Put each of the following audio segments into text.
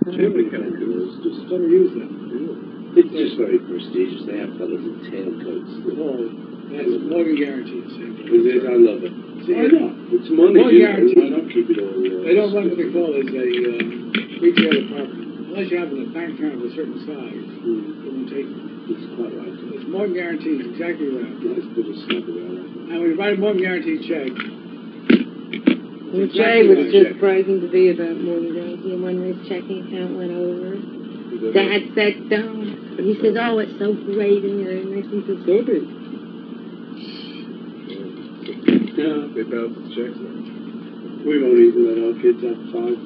Germany kind of cool. It's just Never use them. It's just very prestigious. They have fellas in tailcoats. Oh, that's Morgan Guarantees. I love it. Why not? It's money. Morgan Guarantees. Why not keep it all? They don't run what they call as a retail department. Unless you have a bank account of a certain size, they won't take it. It's quite right. It's Morgan Guarantees, exactly right. Nice bit of snap around. And when you write a Morgan Guarantee check, well, Jay was just bragging to me about Morgan Guarantee, and when his checking account went over, Dad said so. And he says, oh, it's so great, and it makes me feel so good. Yeah, they bounce the checks now. We won't even let our kids have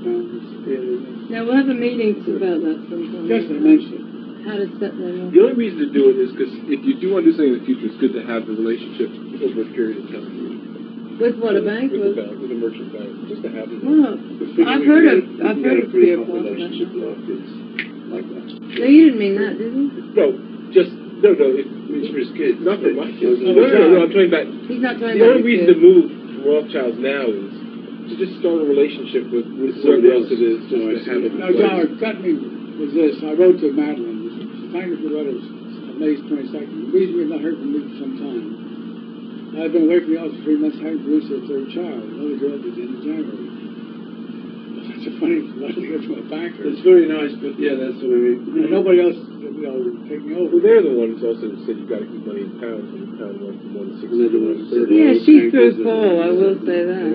£5. Now, we'll have a meeting about that sometime. just to mention. How to set them up. The only reason to do it is because if you do want to do something in the future, it's good to have the relationship over a period of time. With what, a bank? With a bank, with a merchant bank, just to have it. Well, I've heard of Clear Path. Relationship with our kids like that. No, you didn't mean that, did you? No, it It's for his kids. not for my kids. No, No, I'm talking about. He's not talking The about only reason to move from Rothschild's now is to just start a relallationship with whoever else it is, just to have it. Now, John, what got me was this. I wrote to Madeline. Thank you for the letters on May 22nd. The reason we've not heard from me for some time. I've been away from the office 3 months having to lose their third child. Another girl at the end of January. That's a funny letter to get from a banker. It's very nice, but yeah, that's what I mean. And nobody else, taking over. Well, they're the ones also who said you've got to keep money in pounds, and the pound went from 160 to 130. Yeah, she's through full, I will say that.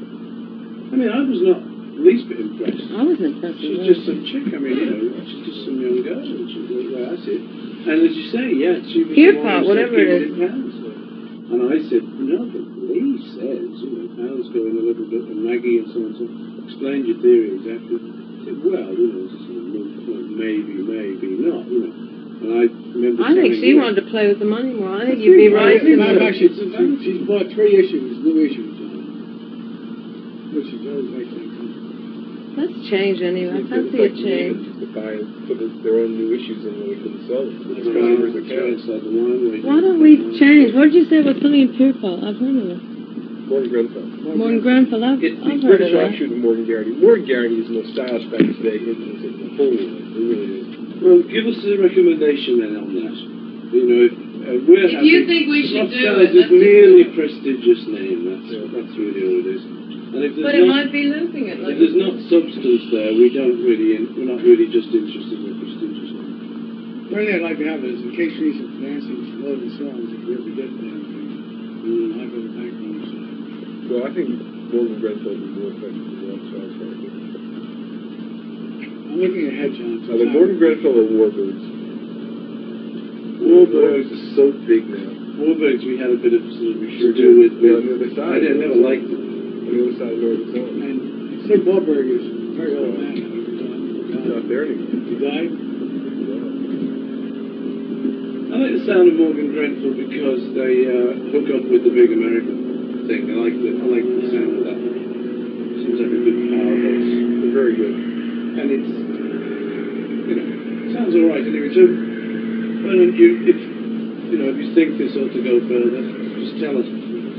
I mean, I was not the least bit impressed. I was impressed with She's her. just some chick. I mean, she's just some young girl. And she's the way I see it. And as you say, yeah, she was Clear the one Path, who whatever said, it "Keep is." in pounds." And I said, no, but Lee says, pounds going a little bit, and Maggie and so on, so explained your theory exactly. I said, well, it's a sort of moot point, maybe not, And I remember I think she wanted to play with the money more. I think you'd be right. Actually, she's bought 3 issues, new issues, which is always like that. Let's change anyway. I fancy a change. To buy and put their own new issues in when we couldn't sell them. It's customers that count. Why don't we change? What did you say about something in Clear Path? I've heard of it. Morgan Grenfell. Morgan Grenfell, I've It's the heard of British that. offshoot of Morgan Guaranty. Morgan Guaranty is the most stylish bank today in the whole world. It really is. Well, give us a recommendation then on that. We're If you think we should do it, it's merely prestigious name. That's really all it is. And if But there's it not, might be losing it. if there's not substance there, we're not really just interested in the prestigious name. The only thing I'd like to have is, in case we need some financing for load and songs, if we ever get there, I'll go to the bank on the side. Well, I think Morgan Grenfell would be more effective than Rothschild's bank. I'm looking ahead, John. Either Morgan Grenfell or Warbirds. Warbirds is so big now. Warbirds, we had a bit of sort of Sure do with. Yeah, on the other side. I never liked it. On the other side of Northern Zone. And Sid Wahlberg is a very old man. He's not there anymore. He died? I like the sound of Morgan Grenfell because they hook up with the big American thing. I like the sound of that. Seems like a good power base. They're very good. And it's, sounds all right anyway. So, why don't you, if you think this ought to go further, just tell us.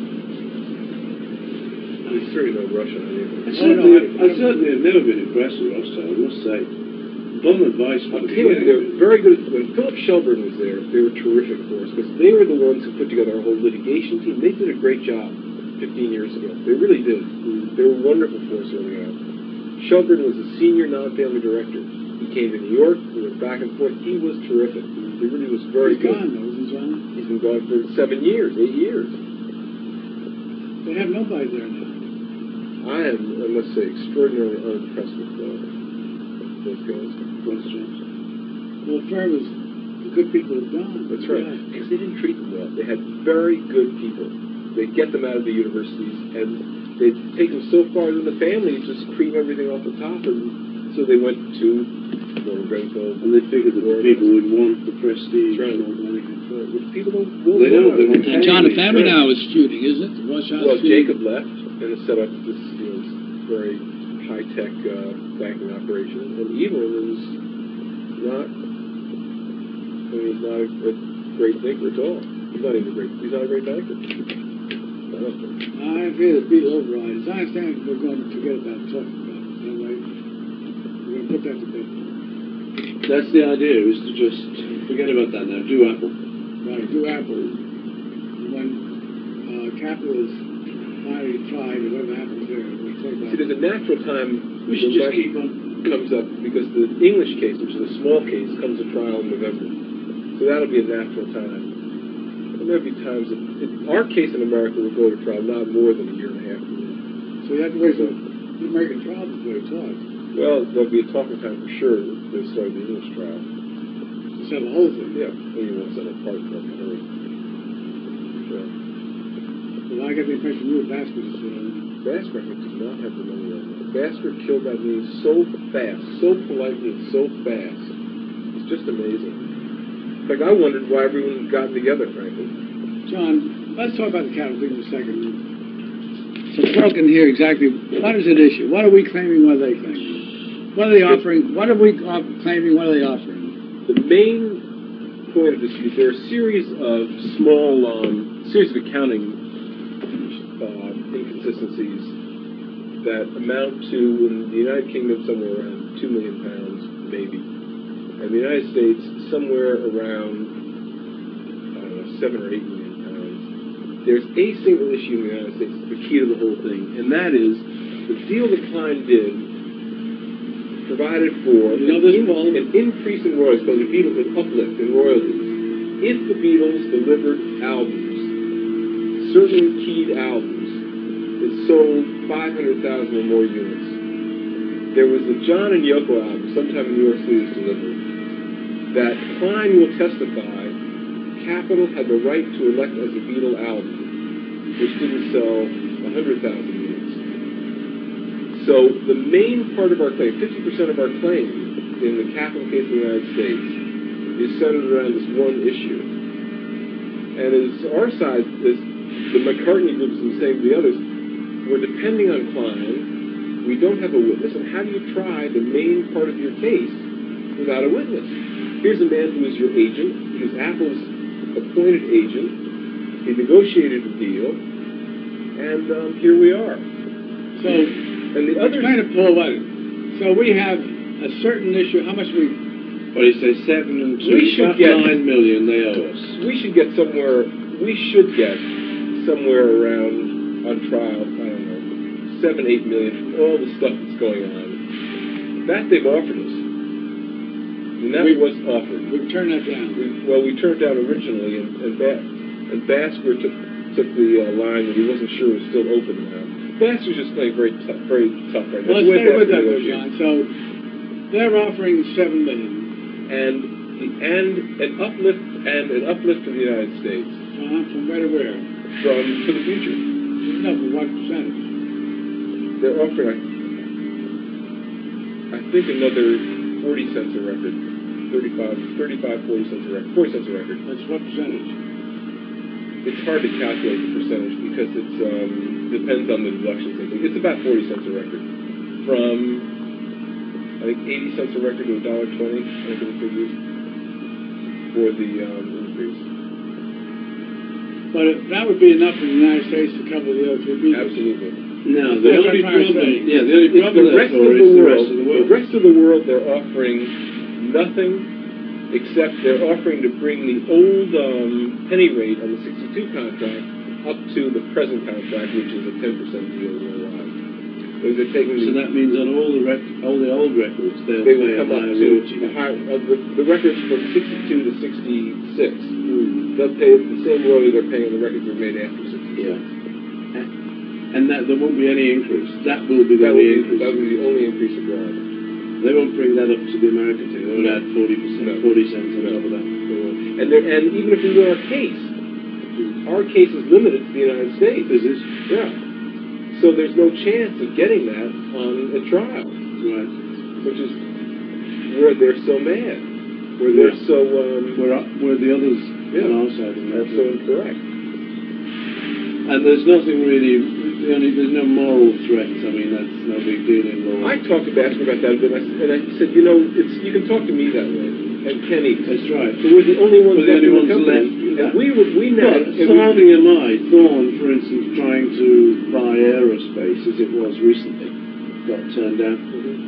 He's certainly no Russian. I certainly have never been impressed with Rothschild, I must say. Bum advice from the beginning. They're very good. When Philip Shelburne was there, they were terrific for us because they were the ones who put together our whole litigation team. They did a great job 15 years ago. They really did. They were wonderful for us early on. Shelburne was a senior non-family director. He came to New York. We went back and forth. He was terrific. He really was very good. He's gone, though, isn't John? He's been gone for 7 years, 8 years. They have nobody there now. I am, I must say, extraordinarily unimpressed with those guys. Well, the firm is the good people have gone. That's right. Yeah. Because they didn't treat them well. They had very good people. They'd get them out of the universities, and they'd take them so far in the family, just cream everything off the top, and so they went to Morgan Grenfell. And they figured that the people would want the prestige. That's right. And all that. But people don't. They don't. They don't. And John, the family now is feuding, isn't it? Well, Jacob left and has set up this very high-tech banking operation, and Evelyn is not. He's not a great thinker at all. He's not a great banker. I feel the beat override. As I understand, we're going to forget about talking about it. Is that right? We're going to put want that to be. That's the idea, is to just forget about that now. Do Apple. Right, do Apple. When capital is finally tried, and whatever happens there, we'll talk about See, there's a natural time We should when just that keep on. comes up because the English case, which is a small case, comes to trial in November. So that'll be a natural time. And there'll be times that our case in America will go to trial not more than a year and a half. So you have to wait for the American trial before you talk. Well, there'll be a talking time for sure that they start the English trial. To settle the whole thing. Yeah, and you won't settle part of it. Sure. Well, I get the impression you were Vasquez. Basker, I think, does not have the money right now. Basker killed that news so fast, so politely, and so fast. It's just amazing. In fact, I wondered why everyone got together, frankly. John, let's talk about the capital thing in a second. So folk can hear exactly what is at issue. What are we claiming? What are they claiming? What are they offering? What are we claiming? What are they offering? The main point of dispute, there are a series of small, series of accounting inconsistencies that amount to, in the United Kingdom, somewhere around £2 million, maybe. And the United States, somewhere around, I don't know, 7 or 8 million pounds. There's a single issue in the United States that's the key to the whole thing, and that is the deal that Klein did provided for an increase in royalties, called the Beatles, an uplift in royalties. If the Beatles delivered albums, certain keyed albums, that sold 500,000 or more units. There was the John and Yoko album, sometime in New York City was delivered, that Klein will testify Capitol had the right to elect as a Beatle album, which didn't sell 100,000 units. So the main part of our claim, 50% of our claim in the capital case of the United States, is centered around this one issue. And as our side, as the McCartney group is saying to the others, we're depending on Klein, we don't have a witness, and how do you try the main part of your case without a witness? Here's a man who is your agent, he was Apple's appointed agent, he negotiated a deal, and here we are. So, and the other trying to pull what? So we have a certain issue, how much we... Well, you say 7 and 2, we should about get 9 million they owe us. We should get somewhere around, on trial, I don't know, 7, 8 million from all the stuff that's going on. That they've offered us. And that was offered. We turned that down. We turned down originally, and Basker took the line that he wasn't sure was still open now. Basker's just playing very tough right now. Well, let's stay with that, though, John. So they're offering 7 million. And an uplift to the United States. From where to where? For the future. No, for what percentage? They're offering, I think, another 40 cents a record. 40 cents a record. 40 cents a record. That's what percentage? It's hard to calculate the percentage because it depends on the deductions. I think it's about 40 cents a record. From, I think, 80 cents a record to $1.20, I think the figures, for the increase. But that would be enough for the United States to cover the other 3 Beatles. Absolutely. No, the only problem, The rest of the world, they're offering nothing except they're offering to bring the old penny rate on the 62 contract up to the present contract, which is a 10% deal worldwide. So that means on all the old records, they will pay a come up higher to royalty. the records from 62 to 66. They'll pay the same royalty they're paying on the records that were made after 66. Yeah. And there won't be any increase. That will be the only increase. That will be the only increase abroad. They won't bring that up to the American thing. They will add 40%, 40 cents on top of that. And even if we win our case is limited to the United States. Is this? Yeah. So there's no chance of getting that on a trial. Right. Which is where they're so mad. Where they're so... where the others on our side are so incorrect. And there's nothing really... there's no moral threats. I mean, that's no big deal in law. I talked to Basker about that a bit, and I said, you can talk to me that way, and Kenny. That's right. So we're the only ones left in the company. Left. And we now... Thorny and Thorn, for instance, trying to buy aerospace, as it was recently, got turned down.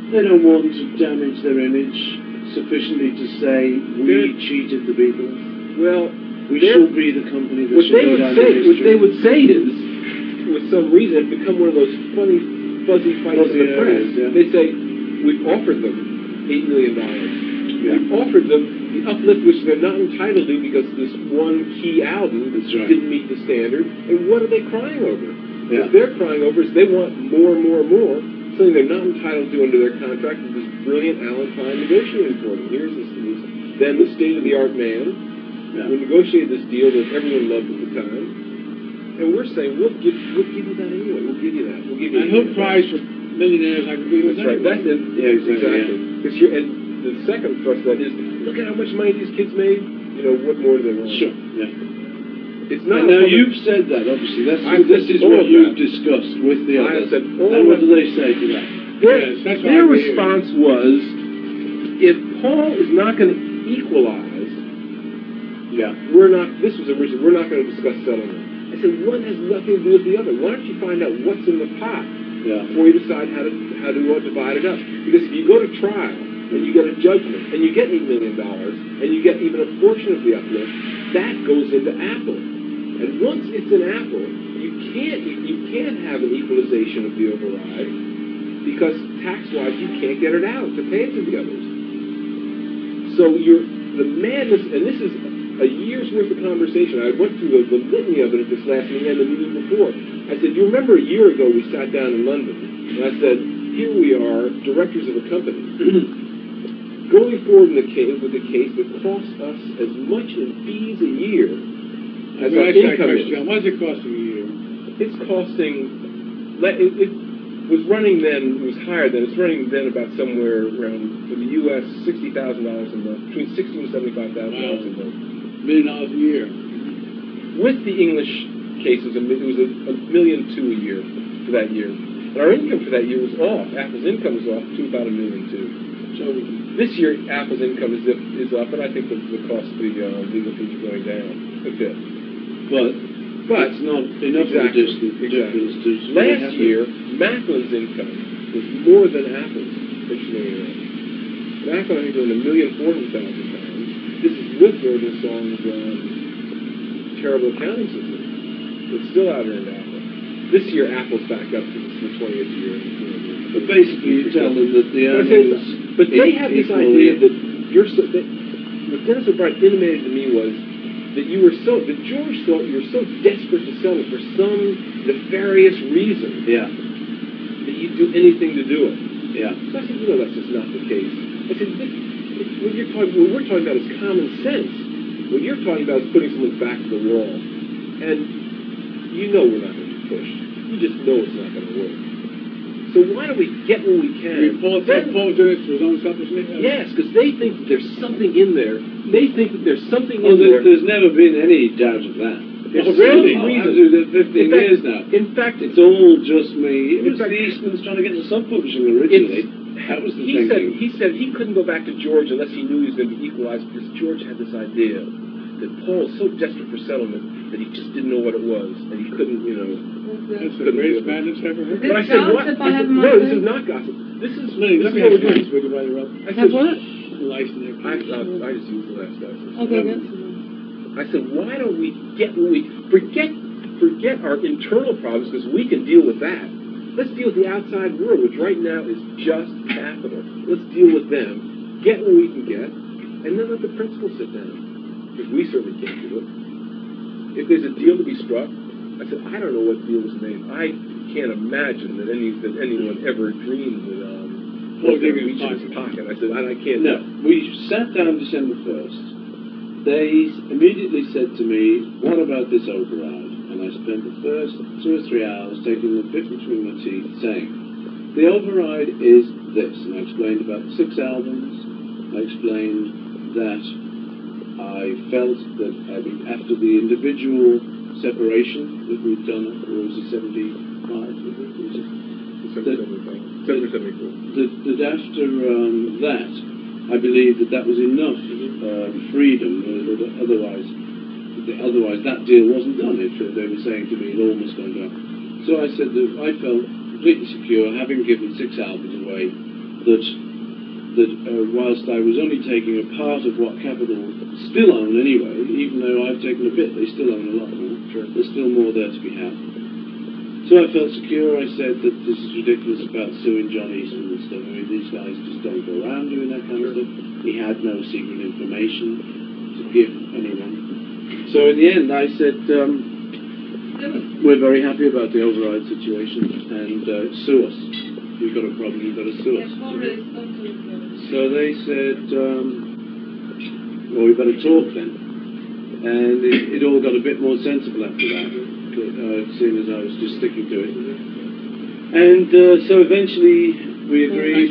They don't want to damage their image sufficiently to say we cheated the Beatles. Well, We should be the company that what should they go would down say, in what they history. would say is, with some reason, it's become one of those funny, fuzzy fights in the press. Yeah. They say, we've offered them $8 million. Yeah. We've offered them the uplift which they're not entitled to because this one key album That's right. didn't meet the standard. And what are they crying over? Yeah. What they're crying over is they want more, something they're not entitled to under their contract with this brilliant Alan Klein negotiating for them. Here's this, then the state-of-the-art man. Yeah. We negotiated this deal that everyone loved at the time, and we're saying we'll give you that anyway. We'll give you that. We'll give you. And no prize for millionaires like the Beatles. That's right. That's it. Yeah, exactly. Because and the second thrust of that is look at how much money these kids made. You know, what more do they want? Sure. Yeah. It's not. And now you've said that. Obviously, this is all what of you've that. discussed with the I others. said all And what of do they say to that? Yes, that's what Their I hear. response was, if Paul is not going to equalize. Yeah. We're not. This was original. We're not going to discuss settlement. I said one has nothing to do with the other. Why don't you find out what's in the pot Yeah. before you decide how to divide it up? Because if you go to trial and you get a judgment and you get $8 million and you get even a portion of the uplift, that goes into Apple. And once it's in Apple, you can't have an equalization of the override because tax-wise you can't get it out to pay it to the others. So the madness, and this is a year's worth of conversation. I went through the litany of it at this last meeting and the meeting before. I said, you remember a year ago we sat down in London, and I said, here we are, directors of a company, going forward with a case that costs us as much in fees a year as our income is. What is it costing a year? It's costing, it was running then, it was higher than, it's running then about somewhere around, for the U.S., $60,000 a month, between $60,000 and $75,000 a month. $1 million a year. With the English cases, it was $1.2 million a year for that year. And our income for that year was off. Apple's income was off to about $1.2 million. So this year, Apple's income is up, and I think the cost of the legal fees are going down a bit. But it's not enough of a difference to... Last year, Macklin's income was more than Apple's, interestingly enough. Macklin, I think, earned £1,400,000. This is with Virgil Song's terrible accounting system. It's still out here in Apple. This year, Apple's back up to the 20th year. But basically, you tell them that the earnings... But they have this idea that you're so... What Dennis O'Brien intimated to me was that George thought you were so desperate to sell it for some nefarious reason that you'd do anything to do it. Yeah. So I said, that's just not the case. I said, what we're talking about is common sense. What you're talking about is putting someone's back to the wall. And we're not going to be pushed. You just know it's not going to work. So why don't we get what we can? Paul's doing it for his own selfishness? Yes, because they think that there's something in there. They think that there's something in there. There's never been any doubt of that. There's really reason. 15 years now. In fact, it's all just me. It was fact, the Eastmans trying to get into sub-publishing originally. That was the thinking. He said he couldn't go back to George unless he knew he was going to be equalized because George had this idea that Paul was so desperate for settlement that he just didn't know what it was and he couldn't, That's the greatest madness ever heard. But I said, what? No, this is not gossip. This is Let me what have we're doing. license with you while you're up. Have what? License there. I just used the last license. Okay, that's I said, why don't we get what we forget our internal problems because we can deal with that. Let's deal with the outside world, which right now is just capital. Let's deal with them, get what we can get, and then let the principal sit down. Because we certainly can't do it. If there's a deal to be struck, I said, I don't know what deal was made. I can't imagine that anyone ever dreamed that Paul reached in his pocket. I said, I can't. No, we sat down December 1st. They immediately said to me, what about this override? And I spent the first 2 or 3 hours taking the bit between my teeth saying, the override is this. And I explained about the 6 albums. I explained that I felt that after the individual separation that we'd done, or was it 75? That after that, I believed that was enough freedom, otherwise that deal wasn't done. If they were saying to me, it all must go down. So I said that I felt completely secure, having given 6 albums away, that whilst I was only taking a part of what Capital still own anyway, even though I've taken a bit, they still own a lot more. Sure. There's still more there to be had. So I felt secure. I said that this is ridiculous about suing John Eastman and stuff. I mean, these guys just don't go around doing that kind of stuff. He had no secret information to give anyone. So in the end, I said, we're very happy about the override situation, and sue us. If you've got a problem, you've got to sue us. So they said, well, we better talk then. And it all got a bit more sensible after that, seeing as I was just sticking to it. And so eventually we agreed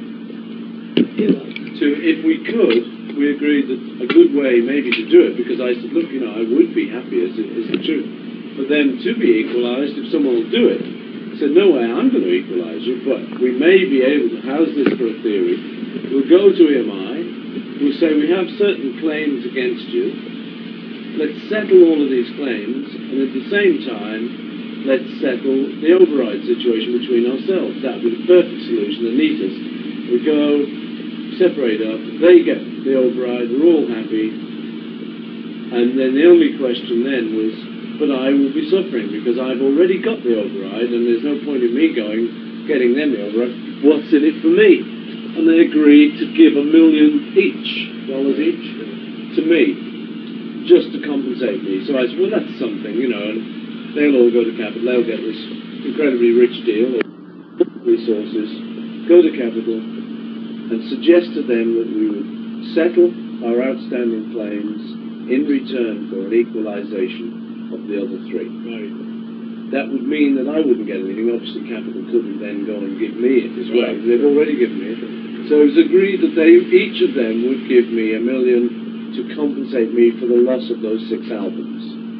to, if we could, we agreed that a good way maybe to do it, because I said, look, you know, I would be happy as the truth. But then to be equalised, if someone will do it, I said, no way I'm going to equalise you, but we may be able to house this for a theory. We'll go to EMI, we'll say we have certain claims against you, let's settle all of these claims, and at the same time, let's settle the override situation between ourselves. That would be the perfect solution, the neatest. We go, separate up, they get the override, we're all happy, and then the only question then was, but I will be suffering because I've already got the override and there's no point in me getting them the override. What's in it for me? And they agreed to give $1 million each to me, just to compensate me. So I said, well, that's something, you know, and they'll all go to Capital, they'll get this incredibly rich deal, resources, go to Capital and suggest to them that we would settle our outstanding claims in return for an equalisation of the other three. Right. That would mean that I wouldn't get anything. Obviously, Capital couldn't then go and give me it as well. Right. They've already given me it. So it was agreed that each of them would give me $1 million to compensate me for the loss of those 6 albums.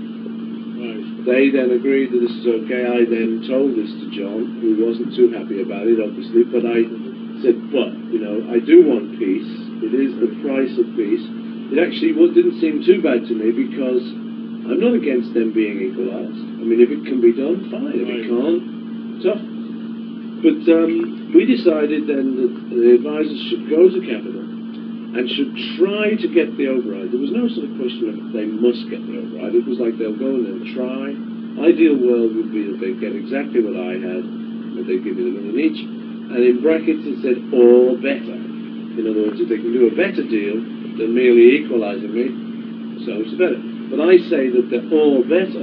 Right. They then agreed that this is okay. I then told this to John, who wasn't too happy about it, obviously, but I said, but, you know, I do want peace. It is the price of peace. It actually didn't seem too bad to me because I'm not against them being equalised. I mean, if it can be done, fine. If it can't, tough. But we decided then that the advisors should go to Capital and should try to get the override. There was no sort of question of they must get the override. It was like they'll go and they'll try. Ideal world would be that they'd get exactly what I had, and they'd give me $1 million each. And in brackets it said, or better. In other words, if they can do a better deal than merely equalising me, so it's better. But I say that the all better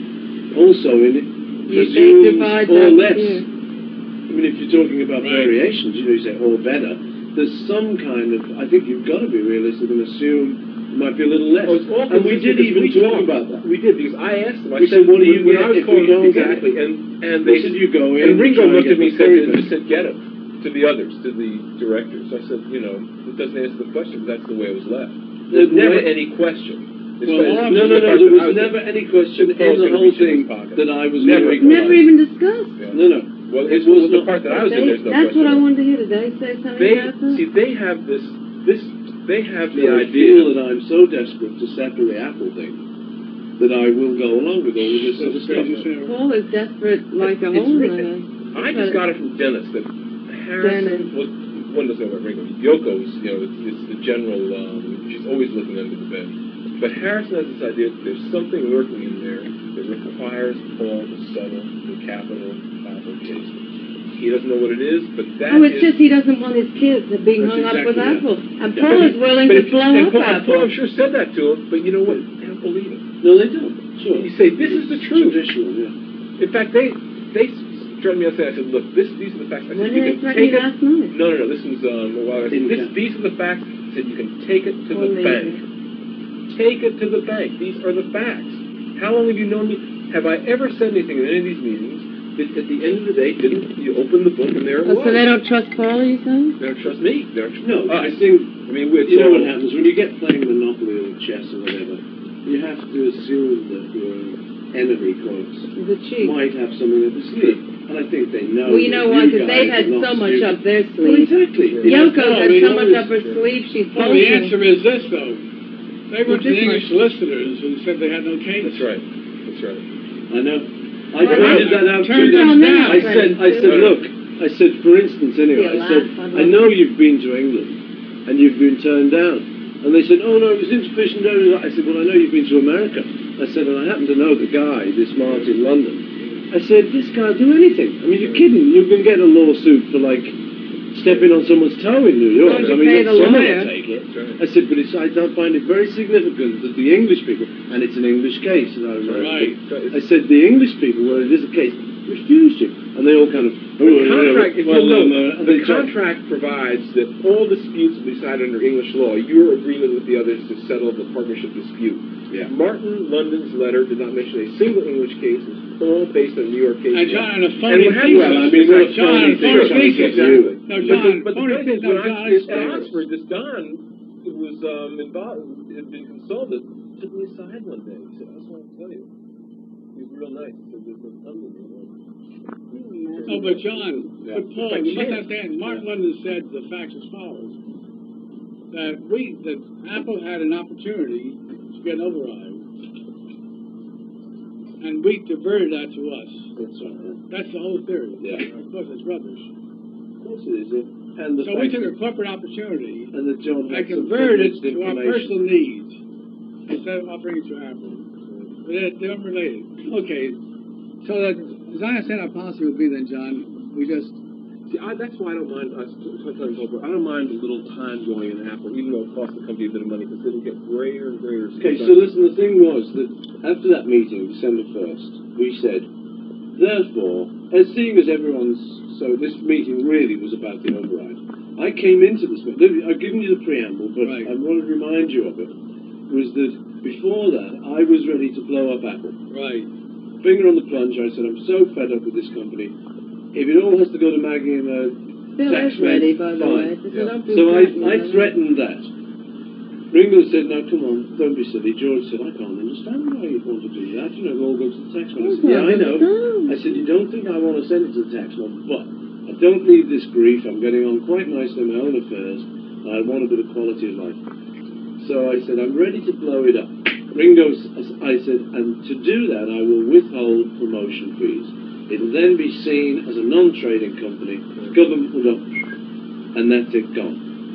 also presumes all less. Yeah. I mean, if you're talking about variations, you know, you say all better. There's some kind of, I think you've got to be realistic and assume it might be a little less. And we did even talk about that. We did, because I asked them. I said, what do you get if we don't get it? Exactly. And they said, you go in. And Ringo looked at me and said, get it. To the others, to the directors. I said, you know, it doesn't answer the question. That's the way it was left. There's never any question. Well, no, there was never any question in the whole thing that I was never even discussed. Yeah. No. Well, it was the part that I was in. There's no that's question. What I wanted to hear. Did they say something about that? See, they have they have the I idea. feel that I'm so desperate to settle the Apple thing that I will go along with all of this other stuff. Paul is desperate like a hole in I just got it from Dennis that Harrison. Well, one doesn't know about Ringo. Yoko's, you know, it's the general. She's always looking under the bed. But Harrison has this idea that there's something lurking in there that requires Paul to settle the Capital Apple case. He doesn't know what it is, but that it's just he doesn't want his kids to be hung up with Apple. And Paul is willing to blow up Apple. Paul, I'm sure, said that to him, but you know what? They don't believe him. No, they don't. Sure. You say, this is the truth. Traditional, yeah. In fact, they threatened me on Saturday. I said, look, these are the facts. I said, when you did can they take it. Last night? No, this was a while ago. These are the facts. I said, you can take it to the bank. Take it to the bank. These are the facts. How long have you known me? Have I ever said anything in any of these meetings that at the end of the day didn't you open the book and there it was? So they don't trust Paul, are you saying? They don't trust me. They don't trust I think, I mean, you know what happens when you get playing Monopoly or chess or whatever, you have to assume that your enemy, quotes, might have something up his sleeve. And I think they know. Well, you know why? Because they've had so much up their sleeve. Well, exactly. Yoko's had so much up her sleeve, she's Well, the answer is this, though. They went to the English solicitors and said they had no case. That's right. I know. I pointed that out to them. I said, look, I said, for instance, anyway, I said, I know you've been to England and you've been turned down. And they said, oh no, it was insufficient evidence. I said, well, I know you've been to America. I said, and I happen to know the guy, this Martin London. I said, this guy will do anything. I mean, you're kidding. You can get a lawsuit for, like, stepping on someone's toe in New York. I mean, someone will take it. I said, but I find it very significant that the English people, and it's an English case, as I remember. Right. I said, the English people, where it is a case, refused you. And they all kind of... The contract provides that all disputes will be decided under English law. Your agreement with the others to settle the partnership dispute. Yeah. Martin London's letter did not mention a single English case. It's all based on New York case. And John, a phony what thesis. happened- Well, I mean, what a John, phony a phony thesis. thesis. No, John, But the phony point thesis. is, No, when John, I was explain at it. Oxford, this Don, who was involved, had been consulted, took me aside one day. He said, I just want to tell you. He was real nice. He said, there's no thunder going on. Oh, but John, but Paul, But you must Jim- understand, Martin London said the facts as follows. That Apple had an opportunity to get an override, and we diverted that to us. That's right. That's the whole theory. Yeah. Of course, it's rubbish. Of course it is. And the So we fact took a that- corporate opportunity and that John and had some converted it privileged to our information. personal needs instead of offering it to Apple. But they're unrelated. Okay, so that, as I understand our policy would be then, John, we just... See, that's why I don't mind us. I don't mind a little time going in Apple, even though it costs the company a bit of money, because it'll get greater and greater. Okay, so listen, the thing was that after that meeting, December 1st, we said, therefore, seeing as everyone's... So this meeting really was about the override. I came into this meeting... I've given you the preamble, but Right. I want to remind you of it, was that before that, I was ready to blow up Apple. Right. Finger on the plunger, I said, I'm so fed up with this company. If it all has to go to Maggie and the Bill tax is ready, man, by the fine. way. So don't be So I frightened. threatened that. Ringo said, now come on, don't be silly. George said, I can't understand why you'd want to do that. You know, it all goes to the tax man. I said, yeah, I know. I said, you don't think I want to send it to the tax man, but I don't need this grief. I'm getting on quite nicely in my own affairs, and I want a bit of quality of life. So I said, I'm ready to blow it up. Ringo, I said, and to do that, I will withhold promotion fees. It'll then be seen as a non-trading company. The government will go, and that's it, gone.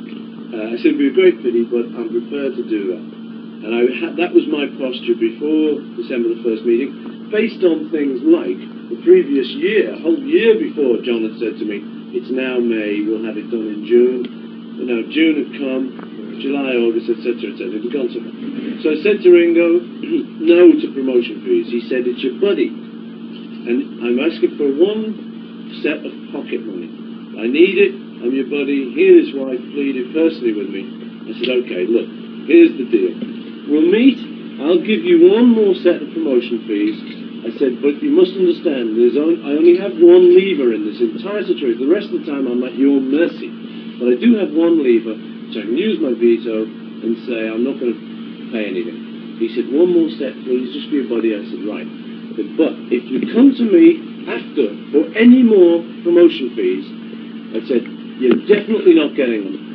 I said, it'd be a great pity, but I'm prepared to do that. And that was my posture before December the 1st meeting, based on things like the previous year, a whole year before. John had said to me, it's now May, we'll have it done in June. You know, June had come, July, August, etc., etc. It had gone so far. So I said to Ringo, no to promotion fees. He said, it's your buddy. And I'm asking for one set of pocket money. I need it. I'm your buddy. He and his wife pleaded personally with me. I said, okay, look, here's the deal. We'll meet. I'll give you one more set of promotion fees. I said, but you must understand, I only have one lever in this entire situation. The rest of the time I'm at your mercy. But I do have one lever, which I can use my veto and say, I'm not going to pay anything. He said, one more set, please, just for your buddy. I said, right. But if you come to me after for any more promotion fees, I said, you're definitely not getting them.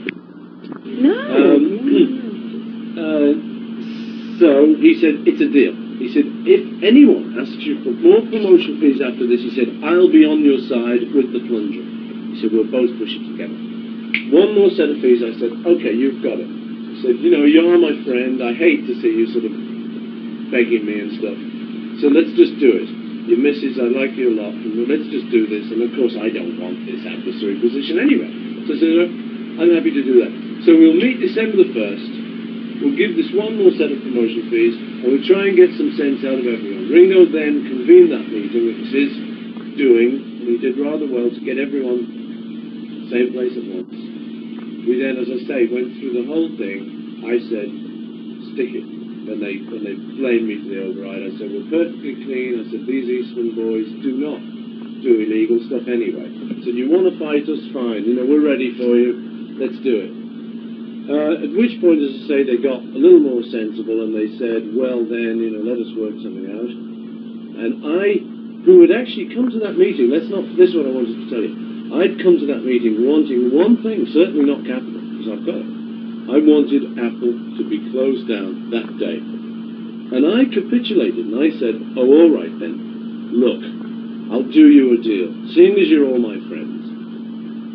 No. So he said, it's a deal. He said, if anyone asks you for more promotion fees after this, he said, I'll be on your side with the plunger. He said, we'll both push it together. One more set of fees. I said, okay, you've got it. He said, you know, you are my friend. I hate to see you sort of begging me and stuff. So let's just do it. Your missus, I like you a lot, and let's just do this. And of course, I don't want this adversary position anyway. So I said, I'm happy to do that. So we'll meet December the 1st. We'll give this one more set of promotion fees, and we'll try and get some sense out of everyone. Ringo then convened that meeting, which is his doing, and he did rather well to get everyone in the same place at once. We then, as I say, went through the whole thing. I said, stick it. When they blamed me for the override, I said, we're perfectly clean. I said, these Eastman boys do not do illegal stuff anyway. I said, you want to fight us? Fine. You know, we're ready for you. Let's do it. At which point, as I say, they got a little more sensible and they said, well then, you know, let us work something out. And I, who had actually come to that meeting, this is what I wanted to tell you. I'd come to that meeting wanting one thing, certainly not capital, because I've got it. I wanted Apple to be closed down that day. And I capitulated, and I said, oh, all right then. Look, I'll do you a deal. Seeing as you're all my friends,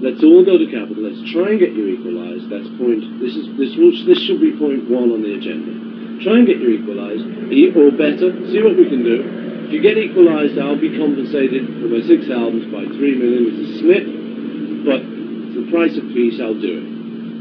let's all go to capital. Let's try and get you equalised. That's point. This should be point 1 on the agenda. Try and get you equalised, or better. See what we can do. If you get equalised, I'll be compensated for my 6 albums by 3 million as a snip. But for the price of peace, I'll do it.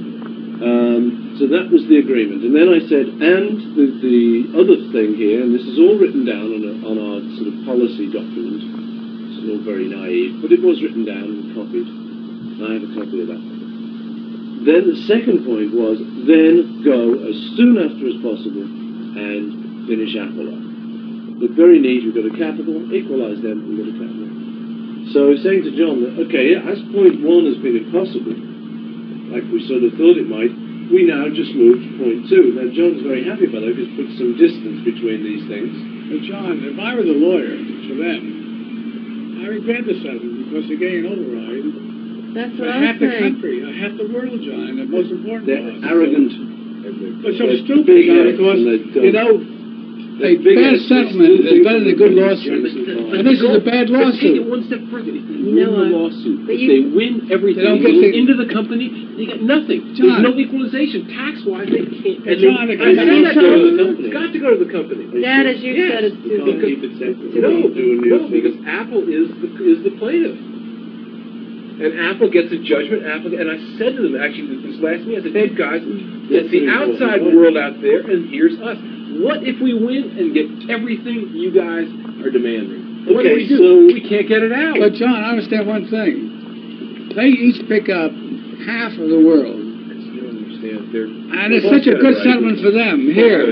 So that was the agreement. And then I said, and the other thing here, and this is all written down on our sort of policy document. It's all very naive, but it was written down and copied. I have a copy of that. Then the second point was, then go as soon after as possible and finish Apple up. Look very neat, we've got a capital, equalise them, we've got a capital. So I was saying to John that, okay, as point 1 has been impossible, like we sort of thought it might, we now just moved to point 2. Now John's very happy about that because it puts some distance between these things. But John, if I were the lawyer for them, I regret the settlement because they're getting an override. That's For what I half was the saying. country, half the world, John, and the most important They're laws. arrogant. But so They're stupid, big John, heads because, and they don't- you know, A bad settlement is better than a good lawsuit. And this is a bad Let's take lawsuit. it one step further. If they You win know the what? lawsuit, But if you- they win everything, They don't they get go the- into the company, they get nothing. John. There's no equalization. Tax-wise, they can't. But John, I again, say it's that not to going to the them. company. It's got to go to the company. Dad, as you Yes. said, it's You too can't good. keep it separate. No, Do a new no, thing. because Apple is the plaintiff. And Apple gets a judgment. And I said to them, actually, this last meeting, I said, hey, guys, it's the outside world out there, and here's us. What if we win and get everything you guys are demanding? What do Okay, we do? so- We can't get it out. But John, I understand one thing. They each pick up half of the world. You don't understand. They're And it's such a good settlement for them here.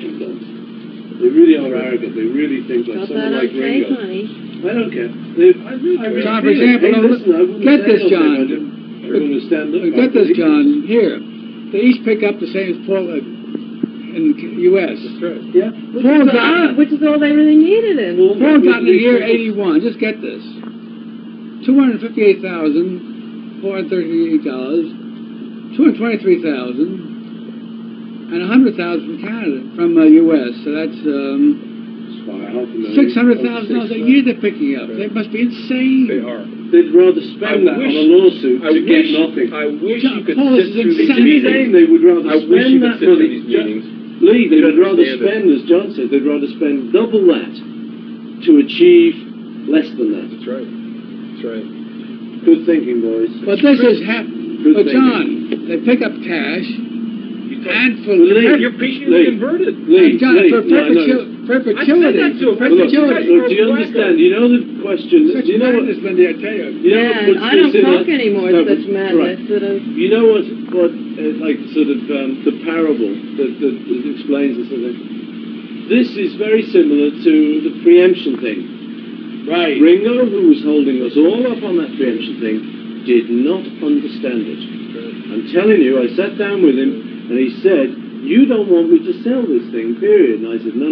They really are arrogant. They really think like Got someone that like okay, Ringo. honey? I don't care. I really John, for feel it. example, Hey, now, listen, I wouldn't get stand this, up John. if I didn't. Everyone would stand up. Get this, John, here. They each pick up the same as Paul in the U.S. That's right. Yeah. Paul got, Which is all they really needed him. Paul got in the year 81, just get this, $258,438, $223,000, and $100,000 from Canada, from U.S. So that's $600,000 a year they're picking up. They must be insane. They are. They'd rather spend that on a lawsuit to get nothing. I wish John, you could Paul, sit this is through these insane. He's saying meetings. they would rather I wish you spend could that sit through money. these meetings. Lee, they You'd would rather understand spend, as John said, they'd rather spend double that to achieve less than that. That's right. That's right. Good thinking, boys. But this is happening. Good But thinking. John, they pick up cash, and for Lee, You're preaching Lee, converted. Lee, John, Lee, for yeah, I know. perpetuity. I said that to him. Look, look, Perpetuity. do you understand? You know the question. Such Do you know what? madness, Lindy, I tell you. You know Dad, what's I don't in talk that- anymore. No, Such but- madness. right. That is. You know what like sort of the parable that explains this sort of thing? This is very similar to the preemption thing. Right. Ringo, who was holding us all up on that preemption thing, did not understand it. I'm telling you, I sat down with him and he said, you don't want me to sell this thing, period. And I said, no.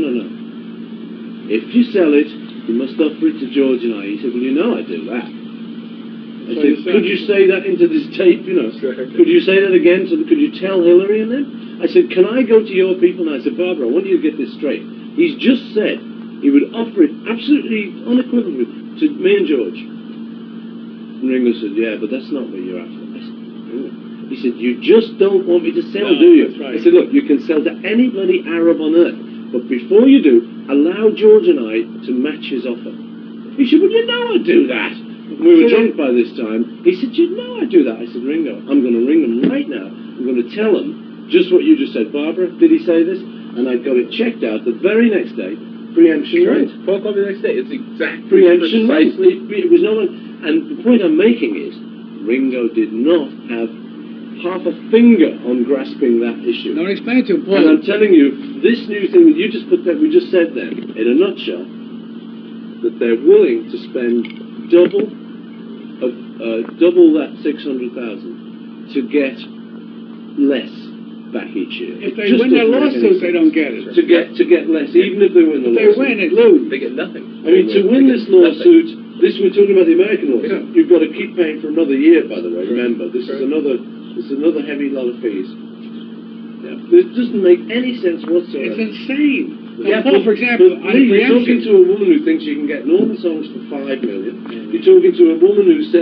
If you sell it, you must offer it to George and I. He said, well, you know I do that. I So said, you said- could you say that into this tape, you know? Could you say that again? So could you tell Hillary and them? I said, can I go to your people? And I said, Barbara, I want you to get this straight. He's just said he would offer it absolutely unequivocally to me and George. And Ringo said, yeah, but that's not what you're after. I said, "Oh." He said, you just don't want me to sell, No, do you? that's right. I said, look, you can sell to any bloody Arab on earth, but before you do, allow George and I to match his offer. He said, well, you know I'd do that. We were drunk by this time. He said, you know I'd do that. I said, Ringo, I'm going to ring them right now. I'm going to tell them just what you just said. Barbara, did he say this? And I got it checked out the very next day. Preemption Right. right. 12 o'clock the next day. It's exactly Preemption right. precisely. It was no one. And the point I'm making is, Ringo did not have half a finger on grasping that issue. Don't explain it to him, And I'm Paul. telling you, this new thing that you just put that we just said then, in a nutshell, that they're willing to spend double that 600,000 to get less back each year. If they Just win their doesn't make any lawsuit, they don't sense. get it. To get less, even if they win the If they lawsuit. win, they lose. They get nothing. I mean, to win this lawsuit, this we're talking about the American lawsuit. Yeah. You've got to keep paying for another year, by the way. Right. Remember, this Right. is another heavy lot of fees. Yeah. This doesn't make any sense whatsoever. It's insane. Yeah, Now, Paul, for example, but on Lee, you're talking preemption, to a woman who thinks you can get normal songs for $5 million. You're talking to a woman who said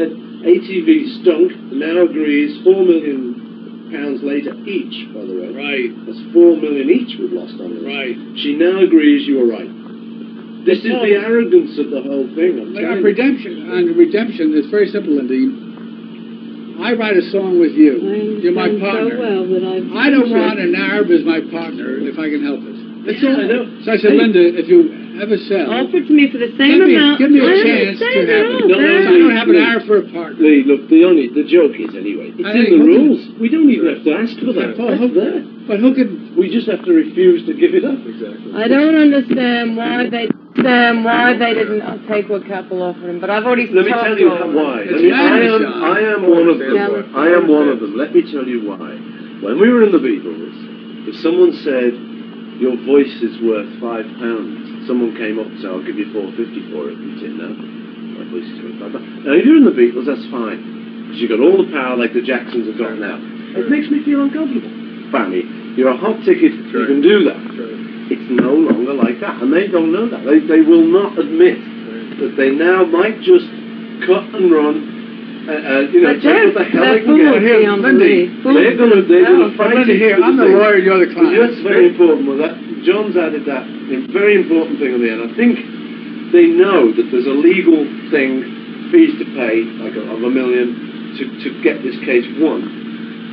ATV stunk, now agrees £4 million later each, by the way. Right. That's 4 million each we've lost on it. Right. She now agrees you were right. This is the arrogance of the whole thing. I'm telling you. Redemption is very simple, Lindy. I write a song with you. You're my partner. So well that I don't want an Arab as my partner if I can help it. That's all. I know. So I said, Linda, if you ever sell, offer to me for the same amount. give me a chance to have it. No, I don't have an Arab for a partner. Lee, look, the joke is anyway. It's in the rules. We don't even have to ask for that. That's there. But who could? We just have to refuse to give it up. Exactly. I don't understand why they didn't take what couple offered him, but I've already Let me talked tell you to them. why. It's I am one of them. I am one of them. Let me tell you why. When we were in the Beatles, if someone said your voice is worth £5, someone came up and said, I'll give you $4.50 for it. You said, no, my voice is worth £5. Now, if you're in the Beatles, that's fine, because you've got all the power like the Jacksons have got now. It makes me feel uncomfortable. Family, you're a hot ticket. You can do that. It's no longer like that, and they don't know that. They will not admit that they now might just cut and run. Take what the hell they can get. Here, Lindy, They're going to fight. Lindy, here, I'm the lawyer, you're the client. That's very important. Well, John's added that. A very important thing on the end. I think they know that there's a legal thing, fees to pay, like of $1 million, to get this case won.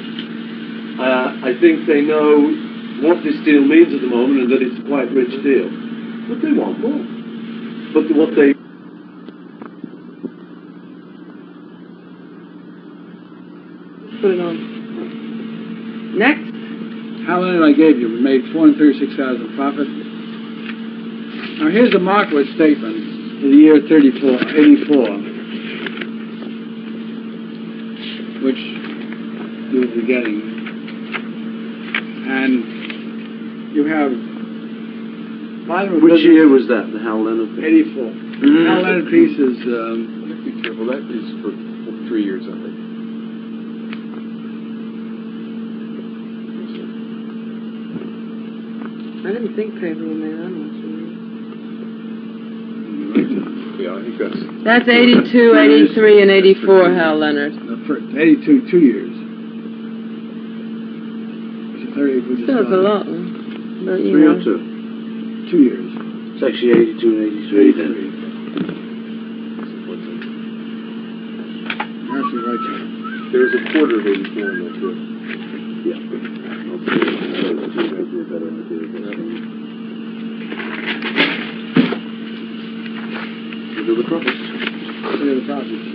I think they know what this deal means at the moment and that it's quite a rich deal. But they want more. But what they... Put it on. Next. How many I gave you? We made $436,000 profit. Now here's the Markowitz statement in the year 84, which you'll be getting. And you have Which year was that, the Hal Leonard piece? 84. Hal Leonard piece is... Be careful. That is for 3 years, I think. I didn't think Pavilion made that much. Yeah, I think that's... That's 82, 83, and 84, Hal Leonard. 82, 2 years. Still, it's a lot. But, 3 or 2? 2 years. It's actually 82 and 83 then. Actually, right there. There was a quarter of 84 in there, too. Yeah. Look at the profits. Look at the profits.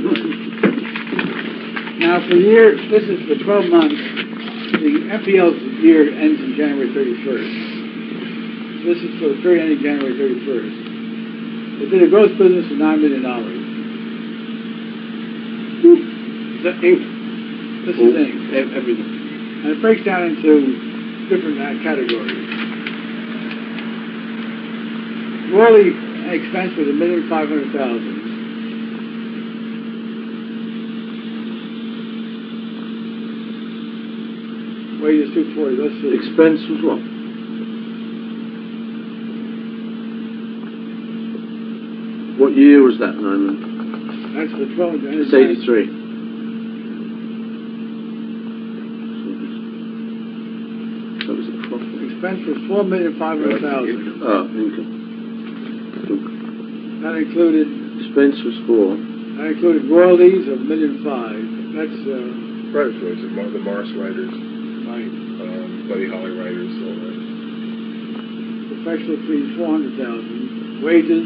Now, for the year, this is for 12 months. The FPL's year ends in January 31st. This is for the period ending January 31st. They did a gross business of $9 million. Is that ink? This is ink. Everything. And it breaks down into different categories. Royalty expense was $1,500,000. Wages $240,000. Let's see. Expense was what? What year was that, Nyman? That's the 12. It's 83. That was a profit. Expense was $4,500,000. Oh, income. That included. Expense was 4. That included royalties of $1,500,000. That's Writers' Royalties, the Morris writers, right. Buddy Holly writers, all that. Professional fees $400,000. Wages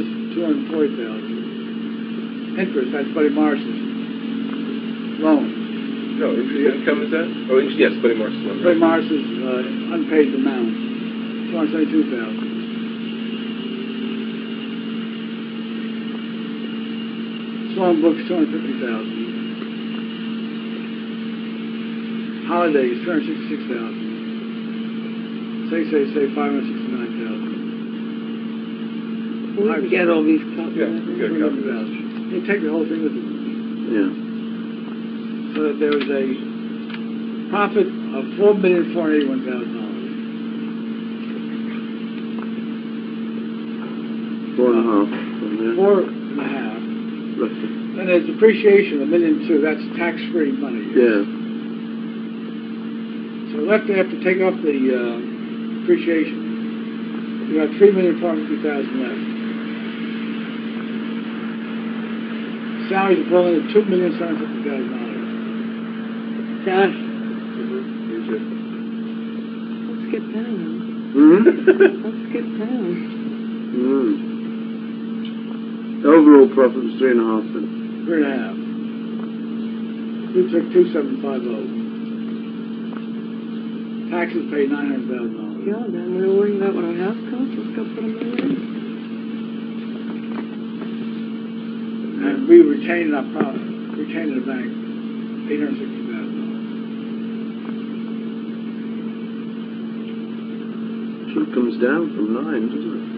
$240,000. Interest, that's Buddy Morris's loan. No, income is that? Oh, yes, Buddy Morris. Buddy Morris's unpaid amount, $272,000. Swan Books, $250,000. Holidays, $266,000. Say, $569,000. We can get all these copies. Yeah, we got a copy of that. They take the whole thing with them. Yeah. So that there was a profit of $4,481,000. 4.5. 4.5. Roughly. Then there's depreciation, $1.2 million. That's tax-free money. Yeah. So left after take off the depreciation, you got $3,450,000 left. Salaries are falling at $2,750,000. Josh, Here's it. let's get down. Mm-hmm. Let's get down. Overall profit was 3.5 then. 3.5. We took 2,750. Taxes paid $900,000. Yeah, then we were worrying about what our house costs. Let's go put them in there. And we retained our profit, retained in the bank, $860,000. Sure comes down from 9, doesn't it?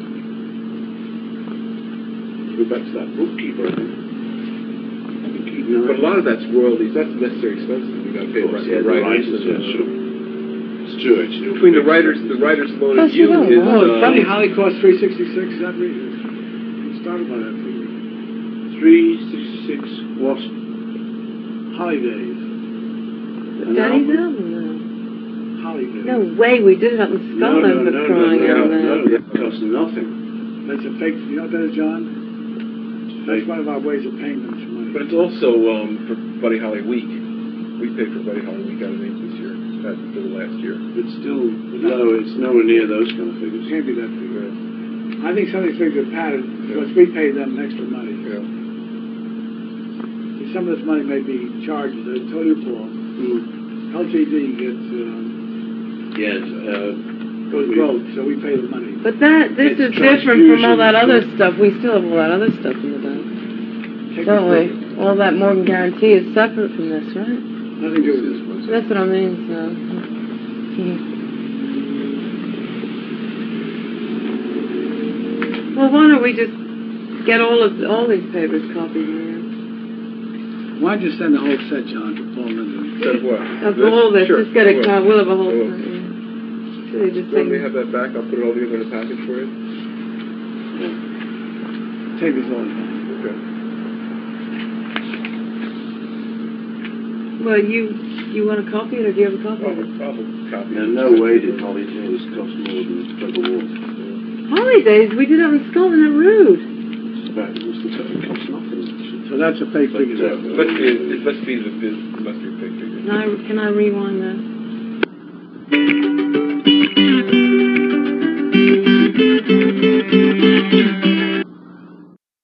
Go back to that bookkeeper. I think. No. But a lot of that's royalties. That's necessary expenses. We got to pay the writers. Yeah, sure. It's true, actually. Between the writers loan Plus, and you you don't is know. Buddy Holly cost $366. Is that reason? We started by that figure. 366 what? Holidays. Daddy's album, Holidays. no. No way, we did it up in Scotland for crying out loud. It costs nothing. That's a fake. You know what that is, John? That's one of our ways of paying them some money. But it's also for Buddy Holly Week. We paid for Buddy Holly Week out of Ames this year. That's for the last year. It's still low. It's nowhere near those kind of It figures. can't be that figure. I think some of these figures are padded because we pay them extra money. Yeah. Some of this money may be charges. I told you, Paul. LTD gets Yes. goes broke, so we pay the money. But this It's is different from all that other transfusion. stuff. We still have all that other stuff in the bank, Take don't the we? All that Morgan guarantee is separate from this, right? Nothing to do with this one. That's what I mean, so. Well, why don't we just get all these papers copied here? Why don't you send the whole set, John, to Paul Linden? Said what? Of all this, Sure, just get I a will. copy. We'll have a whole I will. set. Yeah. So you just Let me take, have that back. I'll put it all together in a package for you. Take this all. Okay. well, you want a copy, or do you have a copy? I'll copy Now, it. no way did holidays cost more than Tug of War. Holidays, we did up in Scotland at Rude. It costs nothing. So that's a fake But, figure. It must be the fake figure. Can I rewind that?